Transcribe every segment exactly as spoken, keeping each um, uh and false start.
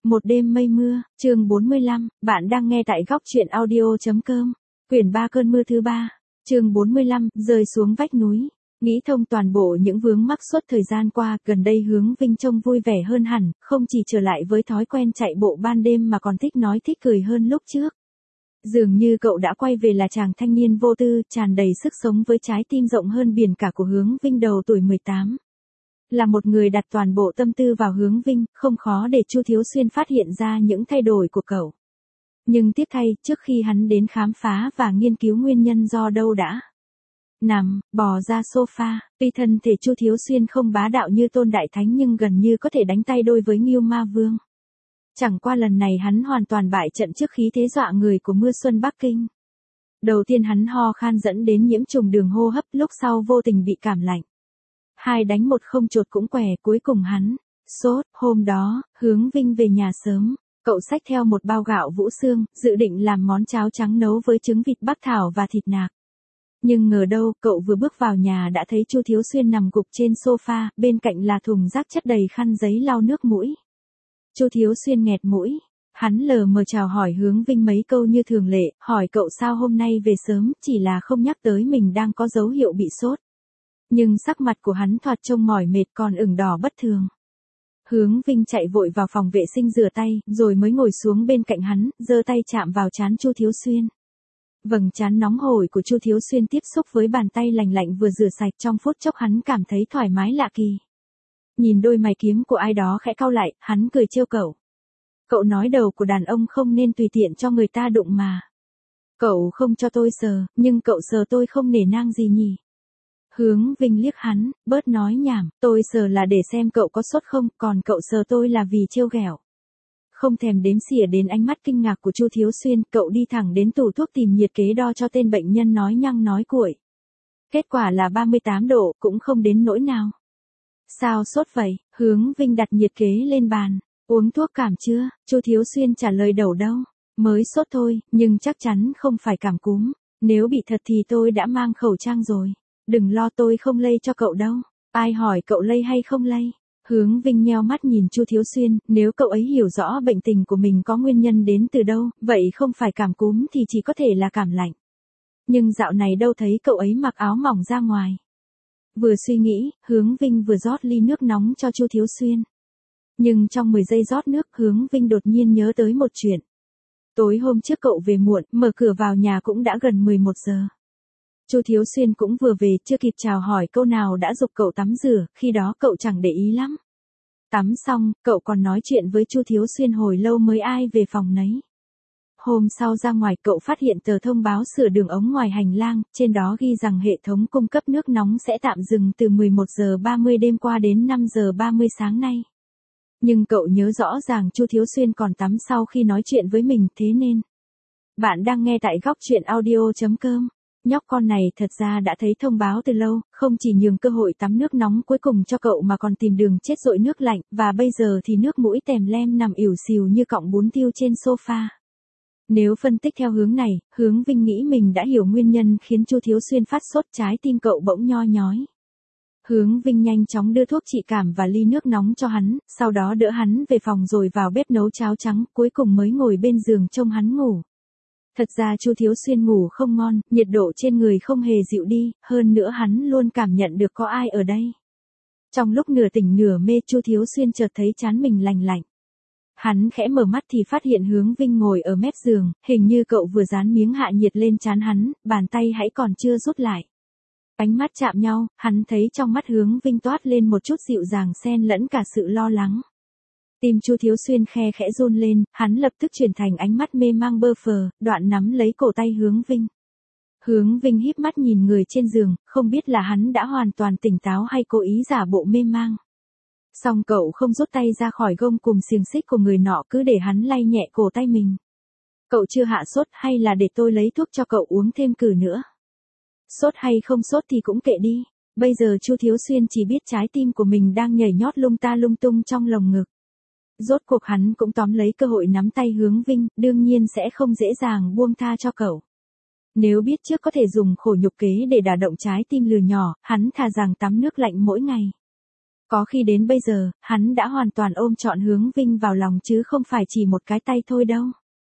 Một đêm mây mưa, chương bốn mươi lăm, bạn đang nghe tại góc truyện audio.com, quyển ba cơn mưa thứ ba, chương bốn mươi lăm, rơi xuống vách núi. Nghĩ thông toàn bộ những vướng mắc suốt thời gian qua, gần đây Hướng Vinh trông vui vẻ hơn hẳn, không chỉ trở lại với thói quen chạy bộ ban đêm mà còn thích nói thích cười hơn lúc trước. Dường như cậu đã quay về là chàng thanh niên vô tư, tràn đầy sức sống với trái tim rộng hơn biển cả của Hướng Vinh đầu tuổi mười tám. Là một người đặt toàn bộ tâm tư vào Hướng Vinh, không khó để Chu Thiếu Xuyên phát hiện ra những thay đổi của cậu. Nhưng tiếc thay, trước khi hắn đến khám phá và nghiên cứu nguyên nhân do đâu đã nằm, bò ra sofa, tuy thân thể Chu Thiếu Xuyên không bá đạo như Tôn Đại Thánh nhưng gần như có thể đánh tay đôi với Ngưu Ma Vương. Chẳng qua lần này hắn hoàn toàn bại trận trước khí thế dọa người của mưa xuân Bắc Kinh. Đầu tiên hắn ho khan dẫn đến nhiễm trùng đường hô hấp, lúc sau vô tình bị cảm lạnh. Hai đánh một không chột cũng què, cuối cùng hắn sốt. Hôm đó, Hướng Vinh về nhà sớm, cậu xách theo một bao gạo Vũ Xương, dự định làm món cháo trắng nấu với trứng vịt Bắc Thảo và thịt nạc. Nhưng ngờ đâu, cậu vừa bước vào nhà đã thấy Chu Thiếu Xuyên nằm gục trên sofa, bên cạnh là thùng rác chất đầy khăn giấy lau nước mũi. Chu Thiếu Xuyên nghẹt mũi, hắn lờ mờ chào hỏi Hướng Vinh mấy câu như thường lệ, hỏi cậu sao hôm nay về sớm, chỉ là không nhắc tới mình đang có dấu hiệu bị sốt. Nhưng sắc mặt của hắn thoạt trông mỏi mệt còn ửng đỏ bất thường. Hướng Vinh chạy vội vào phòng vệ sinh rửa tay, rồi mới ngồi xuống bên cạnh hắn, giơ tay chạm vào trán Chu Thiếu Xuyên. Vầng trán nóng hổi của Chu Thiếu Xuyên tiếp xúc với bàn tay lành lạnh vừa rửa sạch, trong phút chốc hắn cảm thấy thoải mái lạ kỳ. Nhìn đôi mày kiếm của ai đó khẽ cau lại, hắn cười trêu cậu. Cậu nói đầu của đàn ông không nên tùy tiện cho người ta đụng mà. Cậu không cho tôi sờ, nhưng cậu sờ tôi không nể nang gì nhỉ? Hướng Vinh liếc hắn, bớt nói nhảm, tôi sờ là để xem cậu có sốt không, còn cậu sờ tôi là vì trêu ghẹo. Không thèm đếm xỉa đến ánh mắt kinh ngạc của Chu Thiếu Xuyên, cậu đi thẳng đến tủ thuốc tìm nhiệt kế đo cho tên bệnh nhân nói nhăng nói cuội. Kết quả là ba mươi tám độ, cũng không đến nỗi nào. Sao sốt vậy? Hướng Vinh đặt nhiệt kế lên bàn. Uống thuốc cảm chưa? Chu Thiếu Xuyên trả lời đầu đâu. Mới sốt thôi, nhưng chắc chắn không phải cảm cúm. Nếu bị thật thì tôi đã mang khẩu trang rồi. Đừng lo, tôi không lây cho cậu đâu. Ai hỏi cậu lây hay không lây? Hướng Vinh nheo mắt nhìn Chu Thiếu Xuyên, nếu cậu ấy hiểu rõ bệnh tình của mình có nguyên nhân đến từ đâu, vậy không phải cảm cúm thì chỉ có thể là cảm lạnh. Nhưng dạo này đâu thấy cậu ấy mặc áo mỏng ra ngoài. Vừa suy nghĩ, Hướng Vinh vừa rót ly nước nóng cho Chu Thiếu Xuyên. Nhưng trong mười giây rót nước, Hướng Vinh đột nhiên nhớ tới một chuyện. Tối hôm trước cậu về muộn, mở cửa vào nhà cũng đã gần mười một giờ. Chu Thiếu Xuyên cũng vừa về, chưa kịp chào hỏi câu nào đã giục cậu tắm rửa, khi đó cậu chẳng để ý lắm. Tắm xong, cậu còn nói chuyện với Chu Thiếu Xuyên hồi lâu mới ai về phòng nấy. Hôm sau ra ngoài, cậu phát hiện tờ thông báo sửa đường ống ngoài hành lang, trên đó ghi rằng hệ thống cung cấp nước nóng sẽ tạm dừng từ mười một giờ ba mươi đêm qua đến năm giờ ba mươi sáng nay. Nhưng cậu nhớ rõ ràng Chu Thiếu Xuyên còn tắm sau khi nói chuyện với mình, thế nên. Bạn đang nghe tại góc truyện audio.com. Nhóc con này thật ra đã thấy thông báo từ lâu, không chỉ nhường cơ hội tắm nước nóng cuối cùng cho cậu mà còn tìm đường chết dội nước lạnh, và bây giờ thì nước mũi tèm lem nằm ỉu xìu như cọng bún tiêu trên sofa. Nếu phân tích theo hướng này, Hướng Vinh nghĩ mình đã hiểu nguyên nhân khiến Chu Thiếu Xuyên phát sốt, trái tim cậu bỗng nho nhói. Hướng Vinh nhanh chóng đưa thuốc trị cảm và ly nước nóng cho hắn, sau đó đỡ hắn về phòng rồi vào bếp nấu cháo trắng, cuối cùng mới ngồi bên giường trông hắn ngủ. Thật ra Chu Thiếu Xuyên ngủ không ngon, nhiệt độ trên người không hề dịu đi, hơn nữa hắn luôn cảm nhận được có ai ở đây. Trong lúc nửa tỉnh nửa mê, Chu Thiếu Xuyên chợt thấy trán mình lành lạnh. Hắn khẽ mở mắt thì phát hiện Hướng Vinh ngồi ở mép giường, hình như cậu vừa dán miếng hạ nhiệt lên trán hắn, bàn tay hãy còn chưa rút lại. Ánh mắt chạm nhau, hắn thấy trong mắt Hướng Vinh toát lên một chút dịu dàng xen lẫn cả sự lo lắng. Tim Chu Thiếu Xuyên khe khẽ run lên, hắn lập tức chuyển thành ánh mắt mê mang bơ phờ, đoạn nắm lấy cổ tay Hướng Vinh. Hướng Vinh híp mắt nhìn người trên giường, không biết là hắn đã hoàn toàn tỉnh táo hay cố ý giả bộ mê mang. Song cậu không rút tay ra khỏi gông cùm xiềng xích của người nọ, cứ để hắn lay nhẹ cổ tay mình. Cậu chưa hạ sốt, hay là để tôi lấy thuốc cho cậu uống thêm cử nữa? Sốt hay không sốt thì cũng kệ đi. Bây giờ Chu Thiếu Xuyên chỉ biết trái tim của mình đang nhảy nhót lung ta lung tung trong lồng ngực. Rốt cuộc hắn cũng tóm lấy cơ hội nắm tay Hướng Vinh, đương nhiên sẽ không dễ dàng buông tha cho cậu. Nếu biết trước có thể dùng khổ nhục kế để đả động trái tim lừa nhỏ, hắn thà rằng tắm nước lạnh mỗi ngày. Có khi đến bây giờ, hắn đã hoàn toàn ôm trọn Hướng Vinh vào lòng chứ không phải chỉ một cái tay thôi đâu.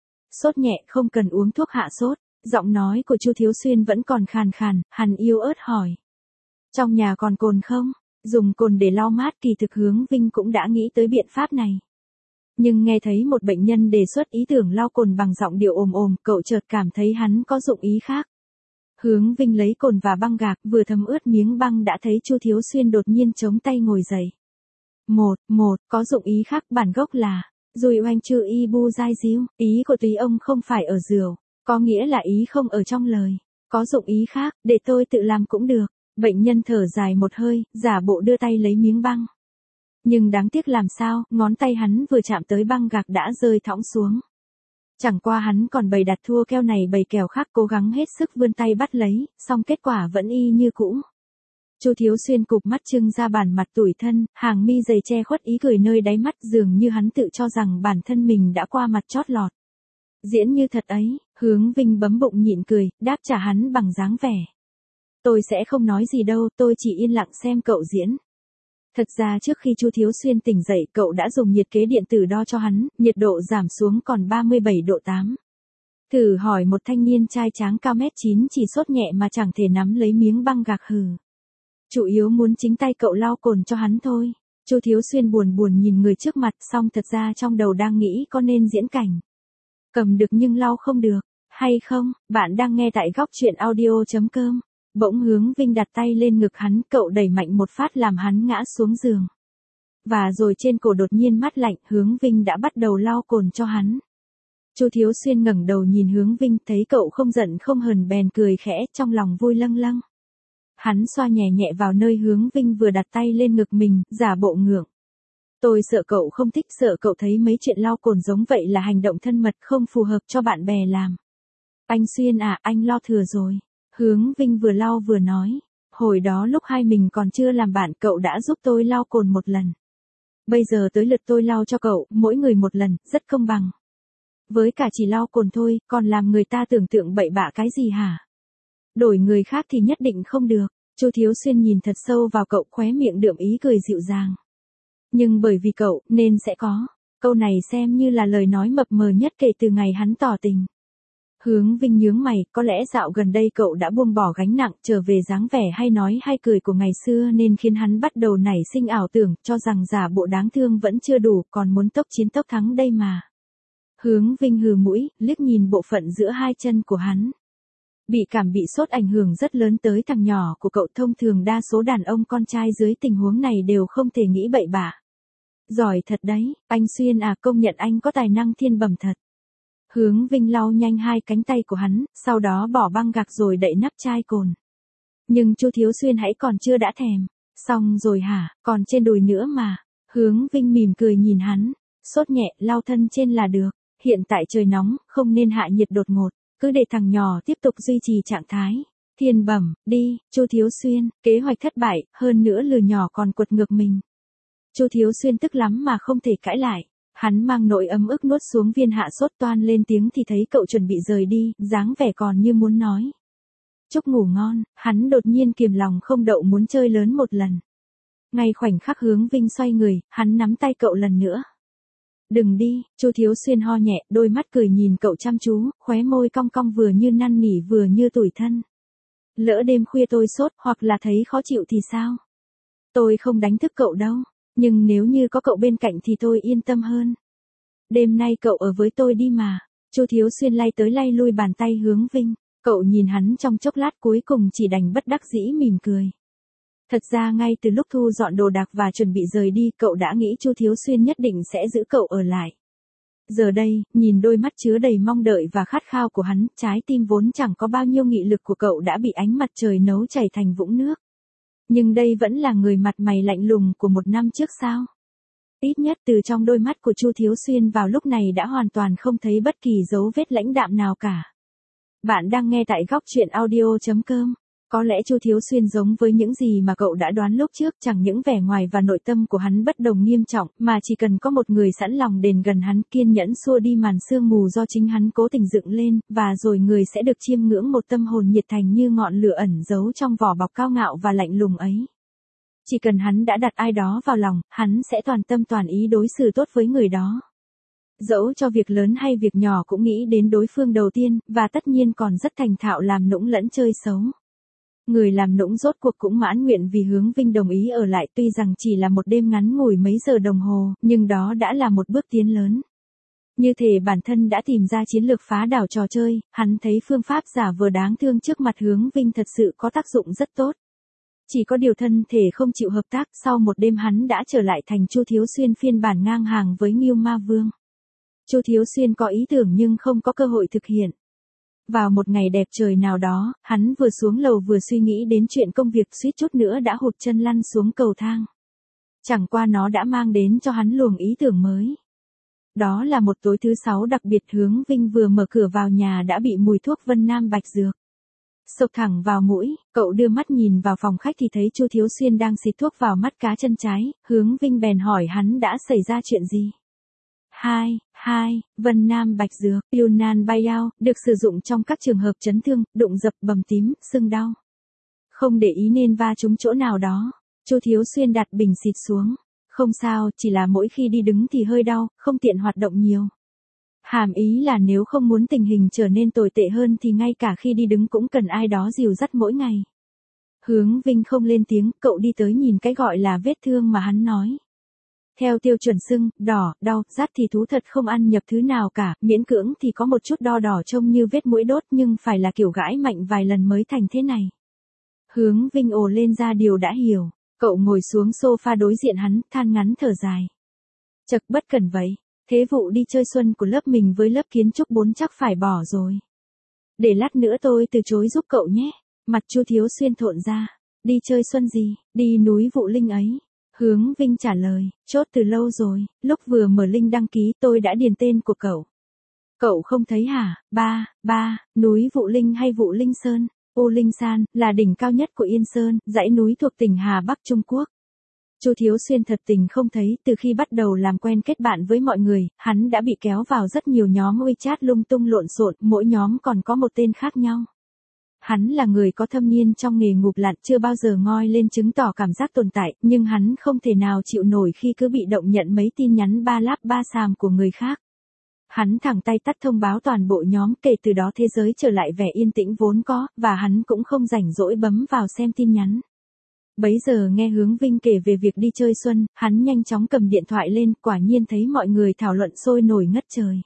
Sốt nhẹ không cần uống thuốc hạ sốt, giọng nói của Chu Thiếu Xuyên vẫn còn khàn khàn, hắn yếu ớt hỏi. Trong nhà còn cồn không? Dùng cồn để lau mát kỳ thực Hướng Vinh cũng đã nghĩ tới biện pháp này. Nhưng nghe thấy một bệnh nhân đề xuất ý tưởng lau cồn bằng giọng điệu ồm ồm, cậu chợt cảm thấy hắn có dụng ý khác. Hướng Vinh lấy cồn và băng gạc vừa thấm ướt miếng băng đã thấy Chu Thiếu Xuyên đột nhiên chống tay ngồi dậy. Một, một, có dụng ý khác bản gốc là, Dùi oanh chư y bu dai díu, ý của túy ông không phải ở rượu, có nghĩa là ý không ở trong lời. Có dụng ý khác, để tôi tự làm cũng được. Bệnh nhân thở dài một hơi, giả bộ đưa tay lấy miếng băng. Nhưng đáng tiếc làm sao, ngón tay hắn vừa chạm tới băng gạc đã rơi thõng xuống. Chẳng qua hắn còn bày đặt thua keo này bày kèo khác cố gắng hết sức vươn tay bắt lấy, song kết quả vẫn y như cũ. Chu Thiếu Xuyên cụp mắt trưng ra bản mặt tủi thân, hàng mi dày che khuất ý cười nơi đáy mắt dường như hắn tự cho rằng bản thân mình đã qua mặt chót lọt. Diễn như thật ấy, Hướng Vinh bấm bụng nhịn cười, đáp trả hắn bằng dáng vẻ. Tôi sẽ không nói gì đâu, tôi chỉ yên lặng xem cậu diễn. Thật ra trước khi Chu Thiếu Xuyên tỉnh dậy cậu đã dùng nhiệt kế điện tử đo cho hắn, nhiệt độ giảm xuống còn ba mươi bảy độ tám. Thử hỏi một thanh niên trai tráng cao mét chín chỉ sốt nhẹ mà chẳng thể nắm lấy miếng băng gạc hừ. Chủ yếu muốn chính tay cậu lau cồn cho hắn thôi. Chu Thiếu Xuyên buồn buồn nhìn người trước mặt xong thật ra trong đầu đang nghĩ có nên diễn cảnh. Cầm được nhưng lau không được, hay không, bạn đang nghe tại góc truyện audio chấm com. Bỗng Hướng Vinh đặt tay lên ngực hắn, cậu đẩy mạnh một phát làm hắn ngã xuống giường. Và rồi trên cổ đột nhiên mát lạnh, Hướng Vinh đã bắt đầu lau cồn cho hắn. Chu Thiếu Xuyên ngẩng đầu nhìn Hướng Vinh, thấy cậu không giận không hờn bèn cười khẽ, trong lòng vui lâng lâng. Hắn xoa nhẹ nhẹ vào nơi Hướng Vinh vừa đặt tay lên ngực mình, giả bộ ngượng. Tôi sợ cậu không thích, sợ cậu thấy mấy chuyện lau cồn giống vậy là hành động thân mật không phù hợp cho bạn bè làm. Anh Xuyên à, anh lo thừa rồi. Hướng Vinh vừa lau vừa nói. Hồi đó lúc hai mình còn chưa làm bạn cậu đã giúp tôi lau cồn một lần. Bây giờ tới lượt tôi lau cho cậu, mỗi người một lần, rất công bằng. Với cả chỉ lau cồn thôi, còn làm người ta tưởng tượng bậy bạ cái gì hả? Đổi người khác thì nhất định không được. Chu Thiếu Xuyên nhìn thật sâu vào cậu, khóe miệng đượm ý cười dịu dàng. Nhưng bởi vì cậu, nên sẽ có. Câu này xem như là lời nói mập mờ nhất kể từ ngày hắn tỏ tình. Hướng Vinh nhướng mày, có lẽ dạo gần đây cậu đã buông bỏ gánh nặng, trở về dáng vẻ hay nói hay cười của ngày xưa nên khiến hắn bắt đầu nảy sinh ảo tưởng, cho rằng giả bộ đáng thương vẫn chưa đủ, còn muốn tốc chiến tốc thắng đây mà. Hướng Vinh hừ mũi, liếc nhìn bộ phận giữa hai chân của hắn. Bị cảm bị sốt ảnh hưởng rất lớn tới thằng nhỏ của cậu, thông thường đa số đàn ông con trai dưới tình huống này đều không thể nghĩ bậy bạ. Giỏi thật đấy, anh Xuyên à, công nhận anh có tài năng thiên bẩm thật. Hướng Vinh lau nhanh hai cánh tay của hắn, sau đó bỏ băng gạc rồi đậy nắp chai cồn. Nhưng Chu Thiếu Xuyên hãy còn chưa đã thèm. Xong rồi hả, còn trên đùi nữa mà. Hướng Vinh mỉm cười nhìn hắn. Sốt nhẹ, lau thân trên là được. Hiện tại trời nóng, không nên hạ nhiệt đột ngột. Cứ để thằng nhỏ tiếp tục duy trì trạng thái. Thiên bẩm, đi, Chu Thiếu Xuyên, kế hoạch thất bại, hơn nữa lừa nhỏ còn quật ngược mình. Chu Thiếu Xuyên tức lắm mà không thể cãi lại. Hắn mang nỗi ấm ức nuốt xuống viên hạ sốt, toan lên tiếng thì thấy cậu chuẩn bị rời đi, dáng vẻ còn như muốn nói. Chúc ngủ ngon, hắn đột nhiên kiềm lòng không đậu muốn chơi lớn một lần. Ngay khoảnh khắc Hướng Vinh xoay người, hắn nắm tay cậu lần nữa. Đừng đi, Chu Thiếu Xuyên ho nhẹ, đôi mắt cười nhìn cậu chăm chú, khóe môi cong cong vừa như năn nỉ vừa như tủi thân. Lỡ đêm khuya tôi sốt hoặc là thấy khó chịu thì sao? Tôi không đánh thức cậu đâu. Nhưng nếu như có cậu bên cạnh thì tôi yên tâm hơn. Đêm nay cậu ở với tôi đi mà. Chu Thiếu Xuyên lay tới lay lui bàn tay Hướng Vinh. Cậu nhìn hắn trong chốc lát cuối cùng chỉ đành bất đắc dĩ mỉm cười. Thật ra ngay từ lúc thu dọn đồ đạc và chuẩn bị rời đi cậu đã nghĩ Chu Thiếu Xuyên nhất định sẽ giữ cậu ở lại. Giờ đây, nhìn đôi mắt chứa đầy mong đợi và khát khao của hắn, trái tim vốn chẳng có bao nhiêu nghị lực của cậu đã bị ánh mặt trời nấu chảy thành vũng nước. Nhưng đây vẫn là người mặt mày lạnh lùng của một năm trước sao? Ít nhất từ trong đôi mắt của Chu Thiếu Xuyên vào lúc này đã hoàn toàn không thấy bất kỳ dấu vết lãnh đạm nào cả. Bạn đang nghe tại góc truyện audio chấm com. Có lẽ Chu Thiếu Xuyên giống với những gì mà cậu đã đoán lúc trước, chẳng những vẻ ngoài và nội tâm của hắn bất đồng nghiêm trọng, mà chỉ cần có một người sẵn lòng đền gần hắn, kiên nhẫn xua đi màn sương mù do chính hắn cố tình dựng lên, và rồi người sẽ được chiêm ngưỡng một tâm hồn nhiệt thành như ngọn lửa ẩn giấu trong vỏ bọc cao ngạo và lạnh lùng ấy. Chỉ cần hắn đã đặt ai đó vào lòng, hắn sẽ toàn tâm toàn ý đối xử tốt với người đó. Dẫu cho việc lớn hay việc nhỏ cũng nghĩ đến đối phương đầu tiên, và tất nhiên còn rất thành thạo làm nũng lẫn chơi xấu. Người làm nũng rốt cuộc cũng mãn nguyện vì Hướng Vinh đồng ý ở lại, tuy rằng chỉ là một đêm ngắn ngủi mấy giờ đồng hồ, nhưng đó đã là một bước tiến lớn. Như thể bản thân đã tìm ra chiến lược phá đảo trò chơi, hắn thấy phương pháp giả vờ đáng thương trước mặt Hướng Vinh thật sự có tác dụng rất tốt. Chỉ có điều thân thể không chịu hợp tác, sau một đêm hắn đã trở lại thành Chu Thiếu Xuyên phiên bản ngang hàng với Ngưu Ma Vương. Chu Thiếu Xuyên có ý tưởng nhưng không có cơ hội thực hiện. Vào một ngày đẹp trời nào đó, hắn vừa xuống lầu vừa suy nghĩ đến chuyện công việc, suýt chút nữa đã hụt chân lăn xuống cầu thang. Chẳng qua nó đã mang đến cho hắn luồng ý tưởng mới. Đó là một tối thứ sáu đặc biệt, Hướng Vinh vừa mở cửa vào nhà đã bị mùi thuốc Vân Nam Bạch Dược xộc thẳng vào mũi. Cậu đưa mắt nhìn vào phòng khách thì thấy Chu Thiếu Xuyên đang xịt thuốc vào mắt cá chân trái. Hướng Vinh bèn hỏi hắn đã xảy ra chuyện gì. Hai, hai, Vân Nam Bạch Dược, Yunnan Bayao, được sử dụng trong các trường hợp chấn thương, đụng dập, bầm tím, sưng đau. Không để ý nên va trúng chỗ nào đó. Chu Thiếu Xuyên đặt bình xịt xuống. Không sao, chỉ là mỗi khi đi đứng thì hơi đau, không tiện hoạt động nhiều. Hàm ý là nếu không muốn tình hình trở nên tồi tệ hơn thì ngay cả khi đi đứng cũng cần ai đó dìu dắt mỗi ngày. Hướng Vinh không lên tiếng, cậu đi tới nhìn cái gọi là vết thương mà hắn nói. Theo tiêu chuẩn sưng, đỏ, đau, rát thì thú thật không ăn nhập thứ nào cả, miễn cưỡng thì có một chút đo đỏ trông như vết mũi đốt nhưng phải là kiểu gãi mạnh vài lần mới thành thế này. Hướng Vinh ồ lên ra điều đã hiểu, cậu ngồi xuống sofa đối diện hắn, than ngắn thở dài. Chật, bất cần vậy, thế vụ đi chơi xuân của lớp mình với lớp kiến trúc bốn chắc phải bỏ rồi. Để lát nữa tôi từ chối giúp cậu nhé. Mặt Chu Thiếu Xuyên thộn ra. Đi chơi xuân gì, đi núi Vụ Linh ấy. Hướng Vinh trả lời, chốt từ lâu rồi, lúc vừa mở link đăng ký tôi đã điền tên của cậu. Cậu không thấy hả? Ba, ba, núi Vụ Linh hay Vụ Linh Sơn? U Linh San, là đỉnh cao nhất của Yên Sơn, dãy núi thuộc tỉnh Hà Bắc Trung Quốc. Chu Thiếu Xuyên thật tình không thấy, từ khi bắt đầu làm quen kết bạn với mọi người, hắn đã bị kéo vào rất nhiều nhóm WeChat lung tung lộn xộn, mỗi nhóm còn có một tên khác nhau. Hắn là người có thâm niên trong nghề ngụp lặn, chưa bao giờ ngoi lên chứng tỏ cảm giác tồn tại, nhưng hắn không thể nào chịu nổi khi cứ bị động nhận mấy tin nhắn ba láp ba xàm của người khác. Hắn thẳng tay tắt thông báo toàn bộ nhóm, kể từ đó thế giới trở lại vẻ yên tĩnh vốn có, và hắn cũng không rảnh rỗi bấm vào xem tin nhắn. Bấy giờ nghe Hướng Vinh kể về việc đi chơi xuân, hắn nhanh chóng cầm điện thoại lên, quả nhiên thấy mọi người thảo luận sôi nổi ngất trời.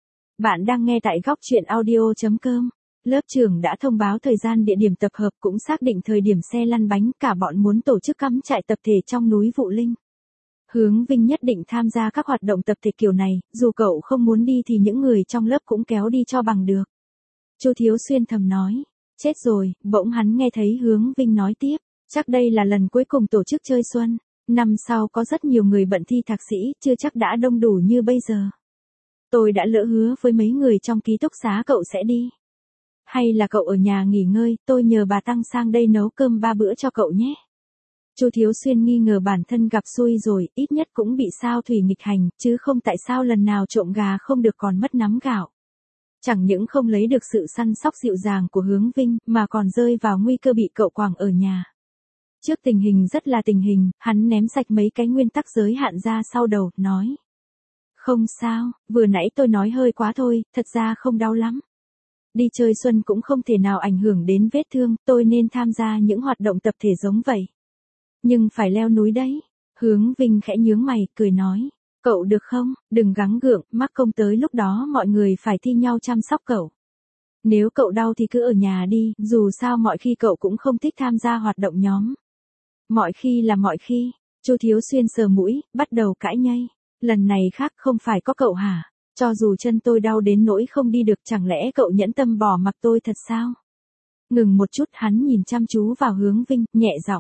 Bạn đang nghe tại góc truyện audio chấm com. Lớp trưởng đã thông báo thời gian địa điểm tập hợp, cũng xác định thời điểm xe lăn bánh, cả bọn muốn tổ chức cắm trại tập thể trong núi Vụ Linh. Hướng Vinh nhất định tham gia các hoạt động tập thể kiểu này, dù cậu không muốn đi thì những người trong lớp cũng kéo đi cho bằng được. Chu Thiếu Xuyên thầm nói, chết rồi, bỗng hắn nghe thấy Hướng Vinh nói tiếp, chắc đây là lần cuối cùng tổ chức chơi xuân, năm sau có rất nhiều người bận thi thạc sĩ, chưa chắc đã đông đủ như bây giờ. Tôi đã lỡ hứa với mấy người trong ký túc xá cậu sẽ đi. Hay là cậu ở nhà nghỉ ngơi, tôi nhờ bà Tăng sang đây nấu cơm ba bữa cho cậu nhé. Chu Thiếu Xuyên nghi ngờ bản thân gặp xui rồi, ít nhất cũng bị sao thủy nghịch hành, chứ không tại sao lần nào trộm gà không được còn mất nắm gạo. Chẳng những không lấy được sự săn sóc dịu dàng của Hướng Vinh, mà còn rơi vào nguy cơ bị cậu quàng ở nhà. Trước tình hình rất là tình hình, hắn ném sạch mấy cái nguyên tắc giới hạn ra sau đầu, nói. Không sao, vừa nãy tôi nói hơi quá thôi, thật ra không đau lắm. Đi chơi xuân cũng không thể nào ảnh hưởng đến vết thương, tôi nên tham gia những hoạt động tập thể giống vậy. Nhưng phải leo núi đấy. Hướng Vinh khẽ nhướng mày, cười nói. Cậu được không, đừng gắng gượng, mắc công tới lúc đó mọi người phải thi nhau chăm sóc cậu. Nếu cậu đau thì cứ ở nhà đi, dù sao mọi khi cậu cũng không thích tham gia hoạt động nhóm. Mọi khi là mọi khi. Chu Thiếu Xuyên sờ mũi, bắt đầu cãi nhây. Lần này khác, không phải có cậu hả? Cho dù chân tôi đau đến nỗi không đi được, chẳng lẽ cậu nhẫn tâm bỏ mặc tôi thật sao? Ngừng một chút, hắn nhìn chăm chú vào Hướng Vinh, nhẹ giọng.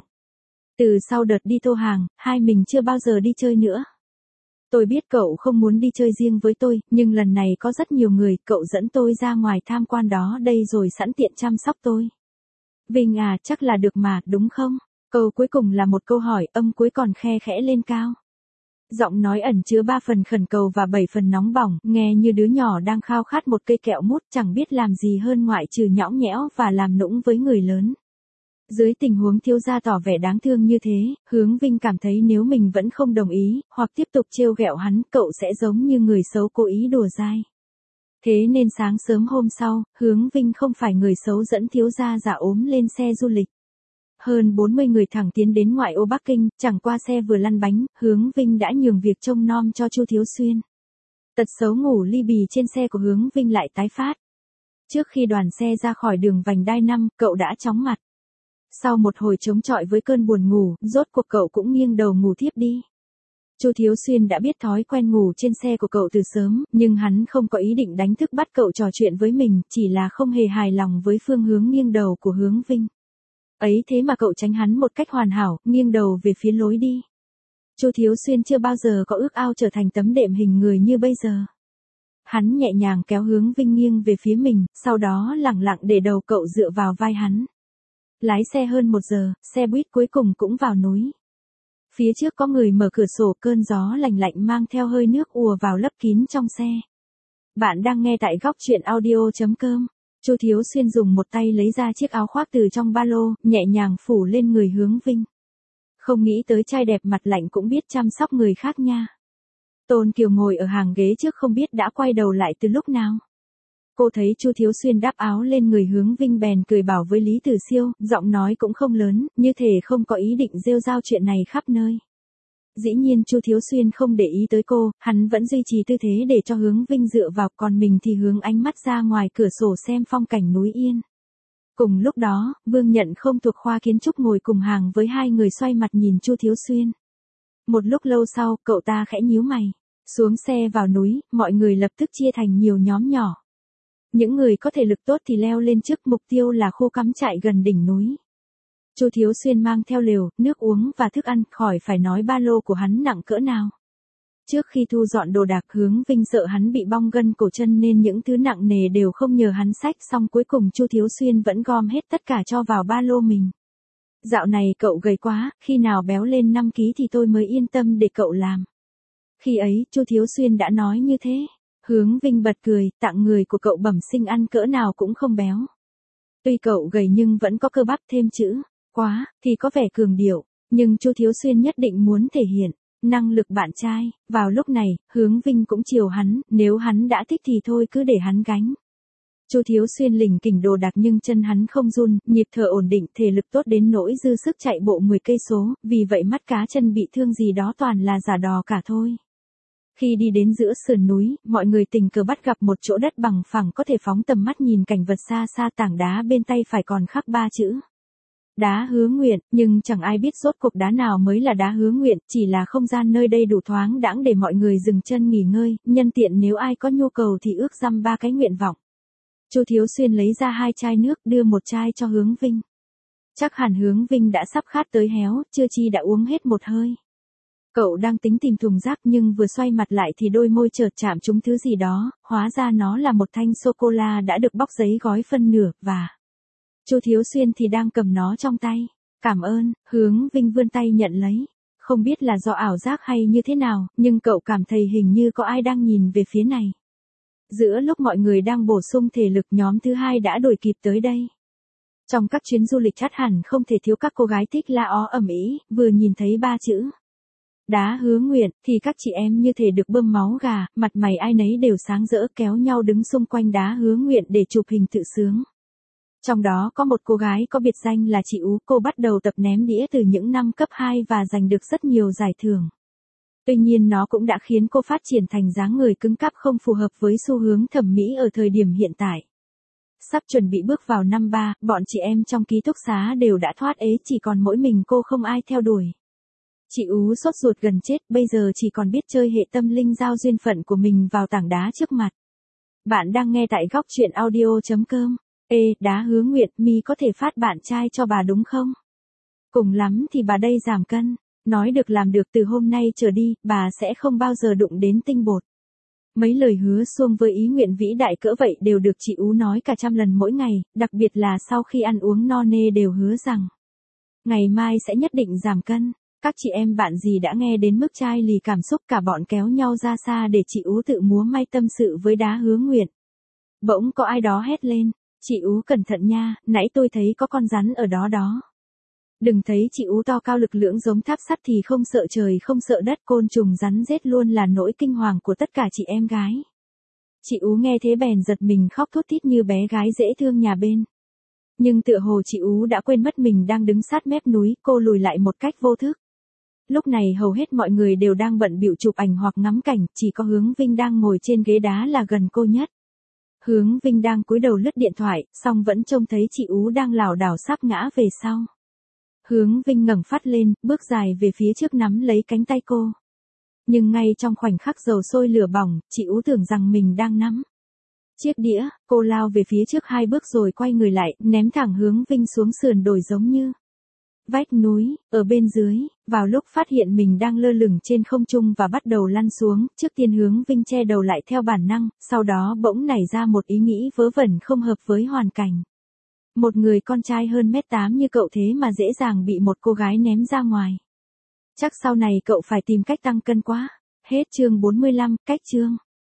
Từ sau đợt đi Tô Hàng, hai mình chưa bao giờ đi chơi nữa. Tôi biết cậu không muốn đi chơi riêng với tôi, nhưng lần này có rất nhiều người, cậu dẫn tôi ra ngoài tham quan đó đây rồi sẵn tiện chăm sóc tôi. Vinh à, chắc là được mà, đúng không? Câu cuối cùng là một câu hỏi, âm cuối còn khe khẽ lên cao. Giọng nói ẩn chứa ba phần khẩn cầu và bảy phần nóng bỏng, nghe như đứa nhỏ đang khao khát một cây kẹo mút, chẳng biết làm gì hơn ngoại trừ nhõng nhẽo và làm nũng với người lớn. Dưới tình huống thiếu gia tỏ vẻ đáng thương như thế, Hướng Vinh cảm thấy nếu mình vẫn không đồng ý, hoặc tiếp tục trêu ghẹo hắn, cậu sẽ giống như người xấu cố ý đùa dai. Thế nên sáng sớm hôm sau, Hướng Vinh không phải người xấu dẫn thiếu gia giả ốm lên xe du lịch. Hơn bốn mươi người thẳng tiến đến ngoại ô Bắc Kinh, chẳng qua xe vừa lăn bánh, Hướng Vinh đã nhường việc trông nom cho Chu Thiếu Xuyên. Tật xấu ngủ ly bì trên xe của Hướng Vinh lại tái phát. Trước khi đoàn xe ra khỏi đường vành đai năm, cậu đã chóng mặt. Sau một hồi chống chọi với cơn buồn ngủ, rốt cuộc cậu cũng nghiêng đầu ngủ thiếp đi. Chu Thiếu Xuyên đã biết thói quen ngủ trên xe của cậu từ sớm, nhưng hắn không có ý định đánh thức bắt cậu trò chuyện với mình, chỉ là không hề hài lòng với phương hướng nghiêng đầu của Hướng Vinh. Ấy thế mà cậu tránh hắn một cách hoàn hảo, nghiêng đầu về phía lối đi. Chu Thiếu Xuyên chưa bao giờ có ước ao trở thành tấm đệm hình người như bây giờ. Hắn nhẹ nhàng kéo Hướng Vinh nghiêng về phía mình, sau đó lẳng lặng để đầu cậu dựa vào vai hắn. Lái xe hơn một giờ, xe buýt cuối cùng cũng vào núi. Phía trước có người mở cửa sổ, cơn gió lành lạnh mang theo hơi nước ùa vào lấp kín trong xe. Bạn đang nghe tại góc truyện audio chấm com. Chu Thiếu Xuyên dùng một tay lấy ra chiếc áo khoác từ trong ba lô, nhẹ nhàng phủ lên người Hướng Vinh. Không nghĩ tới trai đẹp mặt lạnh cũng biết chăm sóc người khác nha. Tôn Kiều ngồi ở hàng ghế trước không biết đã quay đầu lại từ lúc nào. Cô thấy Chu Thiếu Xuyên đáp áo lên người Hướng Vinh bèn cười bảo với Lý Tử Siêu, giọng nói cũng không lớn, như thể không có ý định rêu rao chuyện này khắp nơi. Dĩ nhiên Chu Thiếu Xuyên không để ý tới cô, hắn vẫn duy trì tư thế để cho Hướng Vinh dựa vào, còn mình thì hướng ánh mắt ra ngoài cửa sổ xem phong cảnh núi Yên. Cùng lúc đó, Vương Nhận không thuộc khoa kiến trúc ngồi cùng hàng với hai người xoay mặt nhìn Chu Thiếu Xuyên. Một lúc lâu sau, cậu ta khẽ nhíu mày. Xuống xe vào núi, mọi người lập tức chia thành nhiều nhóm nhỏ. Những người có thể lực tốt thì leo lên trước, mục tiêu là khu cắm trại gần đỉnh núi. Chu Thiếu Xuyên mang theo lều, nước uống và thức ăn, khỏi phải nói ba lô của hắn nặng cỡ nào. Trước khi thu dọn đồ đạc, Hướng Vinh sợ hắn bị bong gân cổ chân nên những thứ nặng nề đều không nhờ hắn xách, xong cuối cùng Chu Thiếu Xuyên vẫn gom hết tất cả cho vào ba lô mình. Dạo này cậu gầy quá, khi nào béo lên năm ký thì tôi mới yên tâm để cậu làm. Khi ấy, Chu Thiếu Xuyên đã nói như thế. Hướng Vinh bật cười, tặng người của cậu bẩm sinh ăn cỡ nào cũng không béo. Tuy cậu gầy nhưng vẫn có cơ bắp, thêm chữ quá thì có vẻ cường điệu, nhưng Chu Thiếu Xuyên nhất định muốn thể hiện năng lực bạn trai. Vào lúc này, Hướng Vinh cũng chiều hắn, nếu hắn đã thích thì thôi cứ để hắn gánh. Chu Thiếu Xuyên lỉnh kỉnh đồ đạc nhưng chân hắn không run, nhịp thở ổn định, thể lực tốt đến nỗi dư sức chạy bộ mười cây số, vì vậy mắt cá chân bị thương gì đó toàn là giả đò cả thôi. Khi đi đến giữa sườn núi, mọi người tình cờ bắt gặp một chỗ đất bằng phẳng có thể phóng tầm mắt nhìn cảnh vật xa xa, tảng đá bên tay phải còn khắc ba chữ. Đá Hứa Nguyện, nhưng chẳng ai biết rốt cuộc đá nào mới là đá Hứa Nguyện, chỉ là không gian nơi đây đủ thoáng đãng để mọi người dừng chân nghỉ ngơi, nhân tiện nếu ai có nhu cầu thì ước dăm ba cái nguyện vọng. Chu Thiếu Xuyên lấy ra hai chai nước, đưa một chai cho Hướng Vinh. Chắc hẳn Hướng Vinh đã sắp khát tới héo, chưa chi đã uống hết một hơi. Cậu đang tính tìm thùng rác nhưng vừa xoay mặt lại thì đôi môi chợt chạm trúng thứ gì đó, hóa ra nó là một thanh sô-cô-la đã được bóc giấy gói phân nửa, và Chu Thiếu Xuyên thì đang cầm nó trong tay. Cảm ơn, Hướng Vinh vươn tay nhận lấy. Không biết là do ảo giác hay như thế nào, nhưng cậu cảm thấy hình như có ai đang nhìn về phía này. Giữa lúc mọi người đang bổ sung thể lực, nhóm thứ hai đã đuổi kịp tới đây. Trong các chuyến du lịch chắc hẳn không thể thiếu các cô gái thích la ó ầm ĩ, vừa nhìn thấy ba chữ Đá Hứa Nguyện thì các chị em như thể được bơm máu gà, mặt mày ai nấy đều sáng rỡ, kéo nhau đứng xung quanh đá Hứa Nguyện để chụp hình tự sướng. Trong đó có một cô gái có biệt danh là chị Ú, cô bắt đầu tập ném đĩa từ những năm cấp hai và giành được rất nhiều giải thưởng. Tuy nhiên nó cũng đã khiến cô phát triển thành dáng người cứng cáp không phù hợp với xu hướng thẩm mỹ ở thời điểm hiện tại. Sắp chuẩn bị bước vào năm ba, bọn chị em trong ký túc xá đều đã thoát ế, chỉ còn mỗi mình cô không ai theo đuổi. Chị Ú sốt ruột gần chết, bây giờ chỉ còn biết chơi hệ tâm linh giao duyên phận của mình vào tảng đá trước mặt. Bạn đang nghe tại góc truyện audio chấm com. Ê, đá Hứa Nguyện, mi có thể phát bạn trai cho bà đúng không? Cùng lắm thì bà đây giảm cân. Nói được làm được, từ hôm nay trở đi, bà sẽ không bao giờ đụng đến tinh bột. Mấy lời hứa xuông với ý nguyện vĩ đại cỡ vậy đều được chị Ú nói cả trăm lần mỗi ngày, đặc biệt là sau khi ăn uống no nê đều hứa rằng ngày mai sẽ nhất định giảm cân. Các chị em bạn gì đã nghe đến mức chai lì cảm xúc, cả bọn kéo nhau ra xa để chị Ú tự múa may tâm sự với đá Hứa Nguyện. Bỗng có ai đó hét lên, chị Ú cẩn thận nha, nãy tôi thấy có con rắn ở đó đó. Đừng thấy chị Ú to cao lực lưỡng giống tháp sắt thì không sợ trời không sợ đất, côn trùng rắn rết luôn là nỗi kinh hoàng của tất cả chị em gái. Chị Ú nghe thế bèn giật mình khóc thút thít như bé gái dễ thương nhà bên. Nhưng tựa hồ chị Ú đã quên mất mình đang đứng sát mép núi, cô lùi lại một cách vô thức. Lúc này hầu hết mọi người đều đang bận bịu chụp ảnh hoặc ngắm cảnh, chỉ có Hướng Vinh đang ngồi trên ghế đá là gần cô nhất. Hướng Vinh đang cúi đầu lướt điện thoại, song vẫn trông thấy chị Ú đang lảo đảo sắp ngã về sau. Hướng Vinh ngẩng phát lên, bước dài về phía trước nắm lấy cánh tay cô. Nhưng ngay trong khoảnh khắc dầu sôi lửa bỏng, chị Ú tưởng rằng mình đang nắm chiếc đĩa, cô lao về phía trước hai bước rồi quay người lại, ném thẳng Hướng Vinh xuống sườn đồi giống như vách núi, ở bên dưới. Vào lúc phát hiện mình đang lơ lửng trên không trung và bắt đầu lăn xuống, trước tiên Hướng Vinh che đầu lại theo bản năng, sau đó bỗng nảy ra một ý nghĩ vớ vẩn không hợp với hoàn cảnh. Một người con trai hơn mét tám như cậu thế mà dễ dàng bị một cô gái ném ra ngoài. Chắc sau này cậu phải tìm cách tăng cân quá. Hết chương bốn mươi lăm, cách chương.